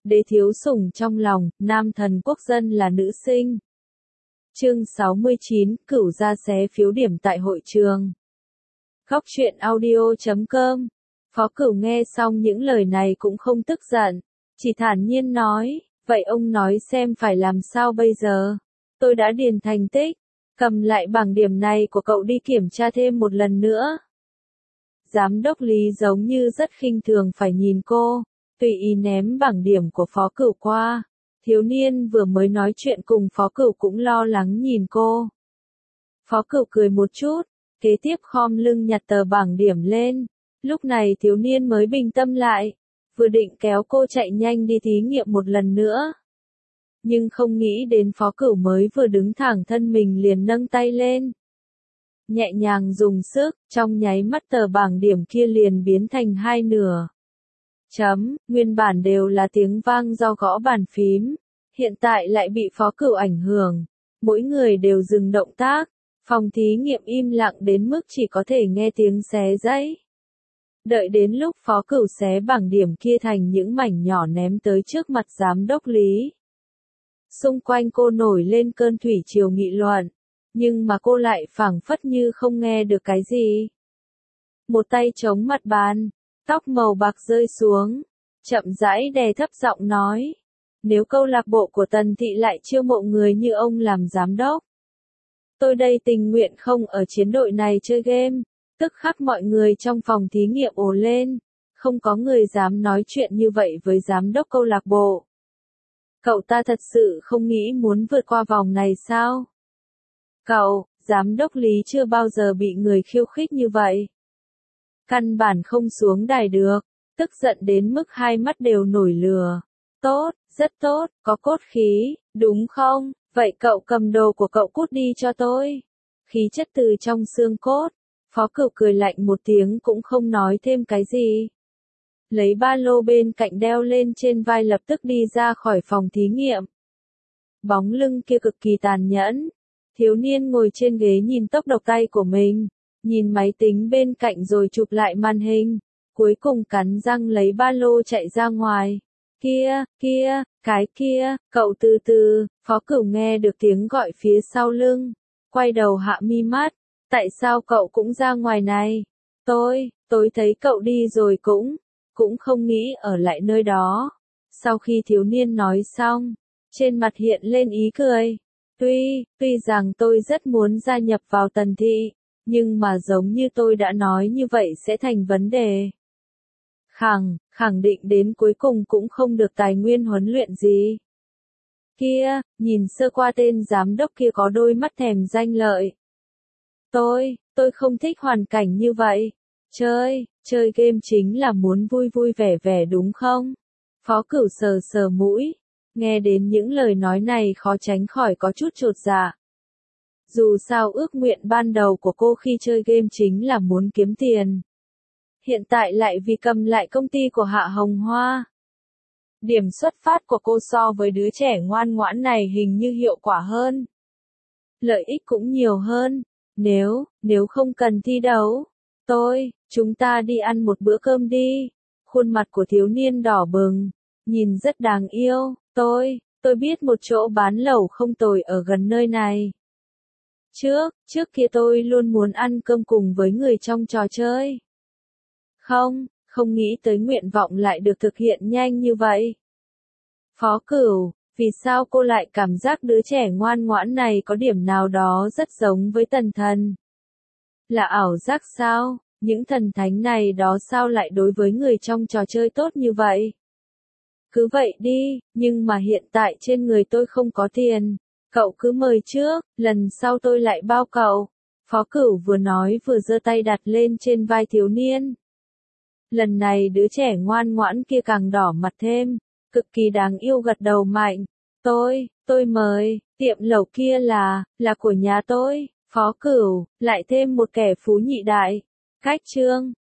đế thiếu sủng trong lòng, nam thần quốc dân là nữ sinh. Chương 69, Cửu gia xé phiếu điểm tại hội trường. Góc truyện audio.com. Phó Cửu nghe xong những lời này cũng không tức giận, chỉ thản nhiên nói, vậy ông nói xem phải làm sao bây giờ? Tôi đã điền thành tích, cầm lại bảng điểm này của cậu đi kiểm tra thêm một lần nữa. Giám đốc Lý giống như rất khinh thường phải nhìn cô, tùy ý ném bảng điểm của Phó Cửu qua. Thiếu niên vừa mới nói chuyện cùng Phó Cửu cũng lo lắng nhìn cô. Phó Cửu cười một chút, kế tiếp khom lưng nhặt tờ bảng điểm lên. Lúc này thiếu niên mới bình tâm lại, vừa định kéo cô chạy nhanh đi thí nghiệm một lần nữa. Nhưng không nghĩ đến Phó Cửu mới vừa đứng thẳng thân mình liền nâng tay lên. Nhẹ nhàng dùng sức, trong nháy mắt tờ bảng điểm kia liền biến thành hai nửa. Nguyên bản đều là tiếng vang do gõ bàn phím, hiện tại lại bị Phó Cửu ảnh hưởng. Mỗi người đều dừng động tác, phòng thí nghiệm im lặng đến mức chỉ có thể nghe tiếng xé giấy. Đợi đến lúc Phó Cửu xé bảng điểm kia thành những mảnh nhỏ ném tới trước mặt giám đốc Lý. Xung quanh cô nổi lên cơn thủy triều nghị luận, nhưng mà cô lại phảng phất như không nghe được cái gì. Một tay chống mặt bàn, tóc màu bạc rơi xuống, chậm rãi đè thấp giọng nói, nếu câu lạc bộ của Tần Thị lại chiêu mộ người như ông làm giám đốc, tôi đây tình nguyện không ở chiến đội này chơi game. Tức khắc mọi người trong phòng thí nghiệm ồ lên, không có người dám nói chuyện như vậy với giám đốc câu lạc bộ. Cậu ta thật sự không nghĩ muốn vượt qua vòng này sao? Cậu, giám đốc Lý chưa bao giờ bị người khiêu khích như vậy. Căn bản không xuống đài được, tức giận đến mức hai mắt đều nổi lửa. Tốt, rất tốt, có cốt khí, đúng không? Vậy cậu cầm đồ của cậu cút đi cho tôi. Khí chất từ trong xương cốt. Phó Cửu cười lạnh một tiếng cũng không nói thêm cái gì. Lấy ba lô bên cạnh đeo lên trên vai lập tức đi ra khỏi phòng thí nghiệm. Bóng lưng kia cực kỳ tàn nhẫn. Thiếu niên ngồi trên ghế nhìn tốc độ tay của mình, nhìn máy tính bên cạnh rồi chụp lại màn hình, cuối cùng cắn răng lấy ba lô chạy ra ngoài. Kia, cái kia, cậu từ từ. Phó Cửu nghe được tiếng gọi phía sau lưng, quay đầu hạ mi mắt. Tại sao cậu cũng ra ngoài này? Tôi thấy cậu đi rồi cũng không nghĩ ở lại nơi đó. Sau khi thiếu niên nói xong, trên mặt hiện lên ý cười. Tuy rằng tôi rất muốn gia nhập vào Tần Thị, nhưng mà giống như tôi đã nói như vậy sẽ thành vấn đề. Khẳng định đến cuối cùng cũng không được tài nguyên huấn luyện gì. Kia, nhìn sơ qua tên giám đốc kia có đôi mắt thèm danh lợi. Tôi không thích hoàn cảnh như vậy. Chơi game chính là muốn vui vui vẻ vẻ đúng không? Phó Cửu sờ sờ mũi, nghe đến những lời nói này khó tránh khỏi có chút chột dạ. Dù sao ước nguyện ban đầu của cô khi chơi game chính là muốn kiếm tiền. Hiện tại lại vì cầm lại công ty của Hạ Hồng Hoa. Điểm xuất phát của cô so với đứa trẻ ngoan ngoãn này hình như hiệu quả hơn. Lợi ích cũng nhiều hơn. Nếu không cần thi đấu, chúng ta đi ăn một bữa cơm đi. Khuôn mặt của thiếu niên đỏ bừng, nhìn rất đáng yêu. Tôi biết một chỗ bán lẩu không tồi ở gần nơi này. Trước kia tôi luôn muốn ăn cơm cùng với người trong trò chơi. Không nghĩ tới nguyện vọng lại được thực hiện nhanh như vậy. Phó Cửu, vì sao cô lại cảm giác đứa trẻ ngoan ngoãn này có điểm nào đó rất giống với Tần Thần? Là ảo giác sao? Những thần thánh này đó sao lại đối với người trong trò chơi tốt như vậy? Cứ vậy đi, nhưng mà hiện tại trên người tôi không có tiền. Cậu cứ mời trước, lần sau tôi lại bao cậu. Phó Cửu vừa nói vừa giơ tay đặt lên trên vai thiếu niên. Lần này đứa trẻ ngoan ngoãn kia càng đỏ mặt thêm, cực kỳ đáng yêu gật đầu mạnh. Tôi mời, tiệm lẩu kia là của nhà tôi. Phó Cửu, lại thêm một kẻ phú nhị đại. Cách chương.